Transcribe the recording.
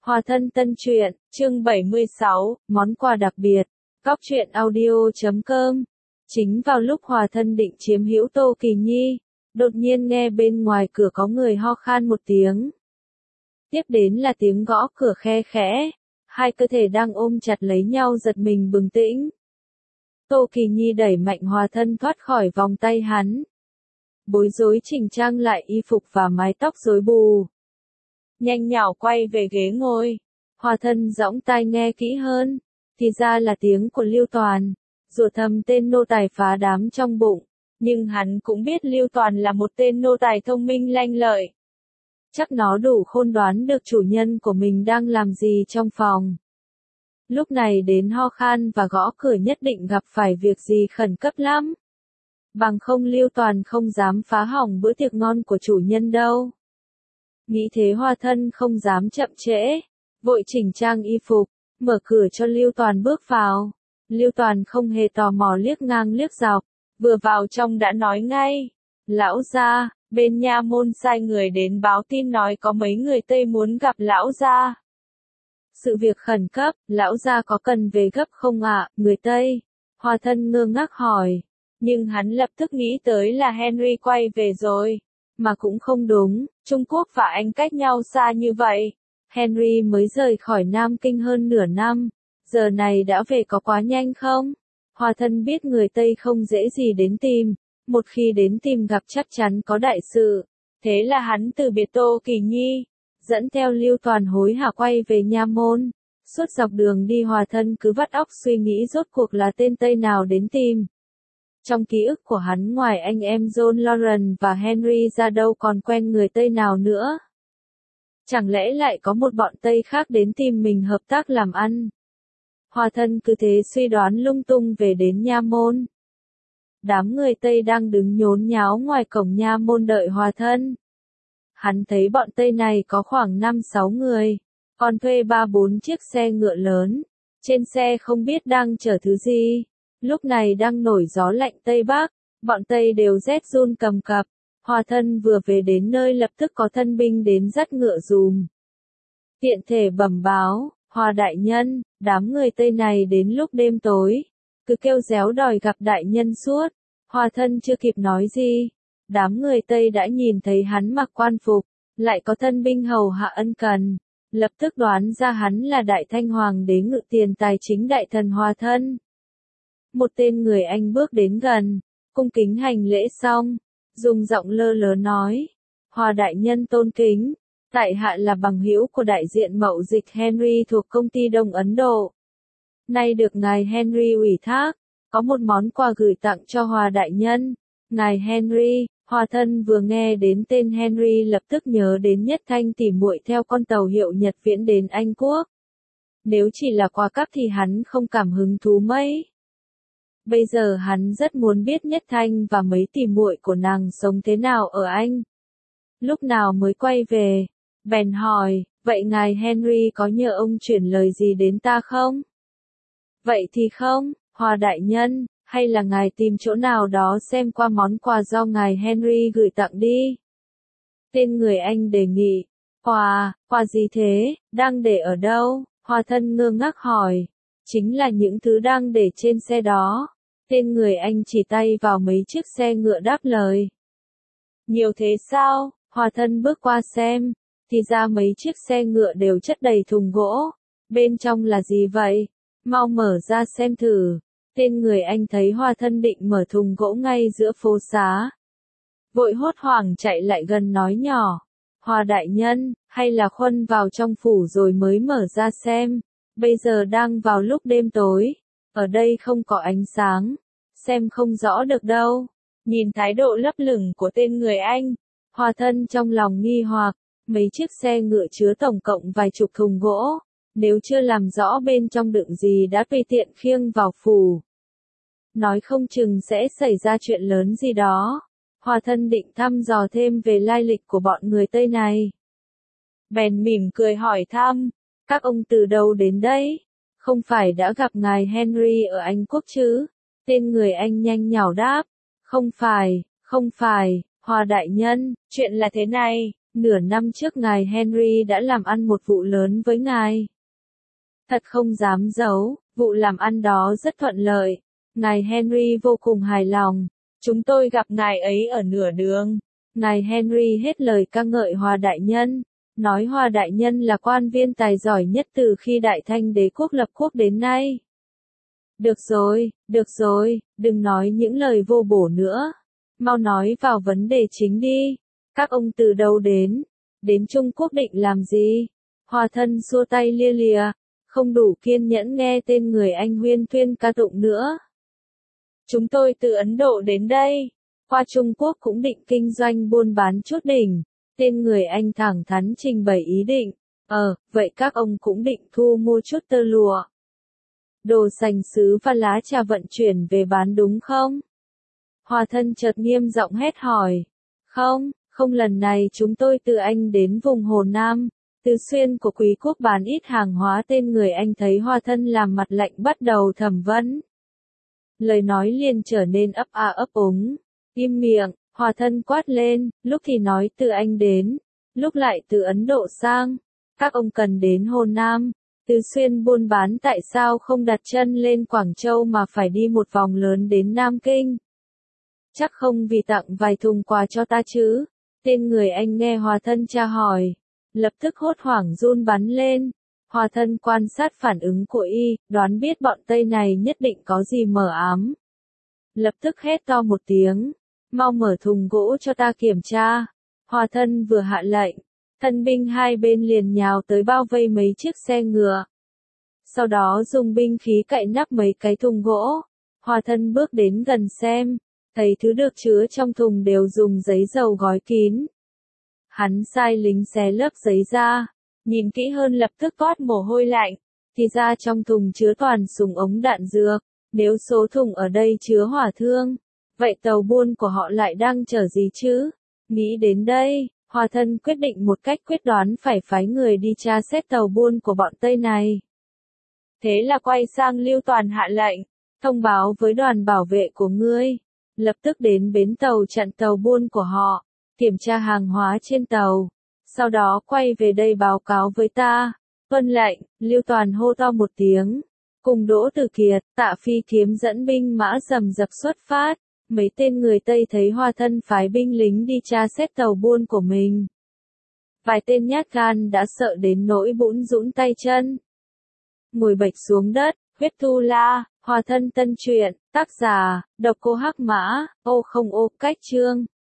Hòa thân tân truyện, chương 76, món quà đặc biệt, Cóc truyện audio.com. Chính vào lúc Hòa thân định chiếm hữu Tô Kỳ Nhi, đột nhiên nghe bên ngoài cửa có người ho khan một tiếng. Tiếp đến là tiếng gõ cửa khe khẽ, hai cơ thể đang ôm chặt lấy nhau giật mình bừng tỉnh. Tô Kỳ Nhi đẩy mạnh Hòa thân thoát khỏi vòng tay hắn. Bối rối chỉnh trang lại y phục và mái tóc rối bù. Nhanh nhảu quay về ghế ngồi. Hòa thân giõng tai nghe kỹ hơn, thì ra là tiếng của Lưu Toàn, rủa thầm tên nô tài phá đám trong bụng, nhưng hắn cũng biết Lưu Toàn là một tên nô tài thông minh lanh lợi. Chắc nó đủ khôn đoán được chủ nhân của mình đang làm gì trong phòng. Lúc này đến ho khan và gõ cửa nhất định gặp phải việc gì khẩn cấp lắm. Bằng không Lưu Toàn không dám phá hỏng bữa tiệc ngon của chủ nhân đâu. Nghĩ thế Hòa thân không dám chậm trễ, vội chỉnh trang y phục, mở cửa cho Lưu Toàn bước vào. Lưu Toàn không hề tò mò liếc ngang liếc dọc, vừa vào trong đã nói ngay: "Lão gia, bên nha môn sai người đến báo tin nói có mấy người Tây muốn gặp lão gia. Sự việc khẩn cấp, lão gia có cần về gấp không ạ?" Người Tây? Hòa thân ngơ ngác hỏi, nhưng hắn lập tức nghĩ tới là Henry quay về rồi. Mà cũng không đúng, Trung Quốc và Anh cách nhau xa như vậy. Henry mới rời khỏi Nam Kinh hơn nửa năm, giờ này đã về có quá nhanh không? Hòa thân biết người Tây không dễ gì đến tìm, một khi đến tìm gặp chắc chắn có đại sự. Thế là hắn từ biệt Tô Kỳ Nhi, dẫn theo Lưu Toàn hối hả quay về nha môn. Suốt dọc đường đi Hòa thân cứ vắt óc suy nghĩ rốt cuộc là tên Tây nào đến tìm. Trong ký ức của hắn ngoài anh em John Lauren và Henry ra đâu còn quen người Tây nào nữa. Chẳng lẽ lại có một bọn Tây khác đến tìm mình hợp tác làm ăn? Hòa thân cứ thế suy đoán lung tung về đến nha môn. Đám người Tây đang đứng nhốn nháo ngoài cổng nha môn đợi Hòa thân. Hắn thấy bọn Tây này có khoảng 5-6 người, còn thuê 3-4 chiếc xe ngựa lớn. Trên xe không biết đang chở thứ gì. Lúc này đang nổi gió lạnh Tây Bắc, bọn Tây đều rét run cầm cập. Hòa thân vừa về đến nơi lập tức có thân binh đến dắt ngựa dùm. Tiện thể bẩm báo, Hòa đại nhân, đám người Tây này đến lúc đêm tối, cứ kêu réo đòi gặp đại nhân suốt. Hòa thân chưa kịp nói gì, đám người Tây đã nhìn thấy hắn mặc quan phục, lại có thân binh hầu hạ ân cần, lập tức đoán ra hắn là Đại Thanh Hoàng đế ngự tiền tài chính đại thần Hòa thân. Một tên người Anh bước đến gần, cung kính hành lễ xong, dùng giọng lơ lớ nói: "Hòa đại nhân tôn kính, tại hạ là bằng hữu của đại diện mậu dịch Henry thuộc công ty Đông Ấn Độ. Nay được ngài Henry ủy thác, có một món quà gửi tặng cho Hòa đại nhân." Ngài Henry? Hòa thân vừa nghe đến tên Henry lập tức nhớ đến Nhất Thanh tỉ muội theo con tàu hiệu Nhật Viễn đến Anh Quốc. Nếu chỉ là quà cáp thì hắn không cảm hứng thú mấy. Bây giờ hắn rất muốn biết Nhất Thanh và mấy tỉ muội của nàng sống thế nào ở Anh. Lúc nào mới quay về? Bèn hỏi, vậy ngài Henry có nhờ ông chuyển lời gì đến ta không? Vậy thì không, Hòa đại nhân, hay là ngài tìm chỗ nào đó xem qua món quà do ngài Henry gửi tặng đi. Tên người Anh đề nghị, quà gì thế, đang để ở đâu? Hòa thân ngơ ngác hỏi, chính là những thứ đang để trên xe đó. Tên người Anh chỉ tay vào mấy chiếc xe ngựa đáp lời. Nhiều thế sao? Hòa thân bước qua xem, thì ra mấy chiếc xe ngựa đều chất đầy thùng gỗ. Bên trong là gì vậy? Mau mở ra xem thử. Tên người Anh thấy Hòa thân định mở thùng gỗ ngay giữa phố xá, vội hốt hoảng chạy lại gần nói nhỏ: "Hòa đại nhân, hay là khuân vào trong phủ rồi mới mở ra xem, bây giờ đang vào lúc đêm tối, ở đây không có ánh sáng, xem không rõ được đâu." Nhìn thái độ lấp lửng của tên người Anh, Hòa thân trong lòng nghi hoặc, mấy chiếc xe ngựa chứa tổng cộng vài chục thùng gỗ, nếu chưa làm rõ bên trong đựng gì đã tùy tiện khiêng vào phủ, nói không chừng sẽ xảy ra chuyện lớn gì đó. Hòa thân định thăm dò thêm về lai lịch của bọn người Tây này. Bèn mỉm cười hỏi thăm, các ông từ đâu đến đây? Không phải đã gặp ngài Henry ở Anh Quốc chứ? Tên người Anh nhanh nhảu đáp, không phải, Hòa đại nhân, chuyện là thế này, nửa năm trước ngài Henry đã làm ăn một vụ lớn với ngài. Thật không dám giấu, vụ làm ăn đó rất thuận lợi. Ngài Henry vô cùng hài lòng. Chúng tôi gặp ngài ấy ở nửa đường. Ngài Henry hết lời ca ngợi Hòa đại nhân, nói Hòa đại nhân là quan viên tài giỏi nhất từ khi Đại Thanh đế quốc lập quốc đến nay. Được rồi, đừng nói những lời vô bổ nữa. Mau nói vào vấn đề chính đi. Các ông từ đâu đến? Đến Trung Quốc định làm gì? Hòa thân xua tay lia lịa, không đủ kiên nhẫn nghe tên người anh huyên thuyên ca tụng nữa. Chúng tôi từ Ấn Độ đến đây, qua Trung Quốc cũng định kinh doanh buôn bán chút đỉnh. Tên người anh thẳng thắn trình bày ý định. Vậy các ông cũng định thu mua chút tơ lụa, đồ sành sứ và lá trà vận chuyển về bán đúng không? Hòa thân chợt nghiêm giọng hét hỏi. Không lần này chúng tôi từ Anh đến vùng Hồ Nam, từ xuyên của quý quốc bán ít hàng hóa. Tên người anh thấy Hòa thân làm mặt lạnh bắt đầu thẩm vấn. Lời nói liền trở nên ấp a ấp úng. Im miệng, Hòa thân quát lên, lúc thì nói từ Anh đến, lúc lại từ Ấn Độ sang. Các ông cần đến Hồ Nam, từ xuyên buôn bán, tại sao không đặt chân lên Quảng Châu mà phải đi một vòng lớn đến Nam Kinh? Chắc không vì tặng vài thùng quà cho ta chứ? Tên người anh nghe Hòa thân tra hỏi, lập tức hốt hoảng run bắn lên. Hòa thân quan sát phản ứng của y, đoán biết bọn Tây này nhất định có gì mờ ám. Lập tức hét to một tiếng, mau mở thùng gỗ cho ta kiểm tra. Hòa thân vừa hạ lệnh, thân binh hai bên liền nhào tới bao vây mấy chiếc xe ngựa. Sau đó dùng binh khí cạy nắp mấy cái thùng gỗ. Hòa thân bước đến gần xem, thấy thứ được chứa trong thùng đều dùng giấy dầu gói kín. Hắn sai lính xé lớp giấy ra, nhìn kỹ hơn lập tức toát mồ hôi lạnh, thì ra trong thùng chứa toàn súng ống đạn dược. Nếu số thùng ở đây chứa hỏa thương, vậy tàu buôn của họ lại đang chở gì chứ? Nghĩ đến đây, Hòa thân quyết định một cách quyết đoán phải phái người đi tra xét tàu buôn của bọn Tây này. Thế là quay sang Lưu Toàn hạ lệnh, thông báo với đoàn bảo vệ của ngươi, lập tức đến bến tàu chặn tàu buôn của họ, kiểm tra hàng hóa trên tàu, sau đó quay về đây báo cáo với ta. Vâng lệnh, Lưu Toàn hô to một tiếng. Cùng Đỗ Tử Kiệt, Tạ Phi Kiếm dẫn binh mã rầm rập xuất phát. Mấy tên người Tây thấy Hòa thân phái binh lính đi tra xét tàu buôn của mình. Vài tên nhát gan đã sợ đến nỗi bủn rũn tay chân. Ngồi bệt xuống đất, huyết tu la, Hòa thân tân truyện, tác giả, độc cô Hắc Mã, ô không ô, cách chương.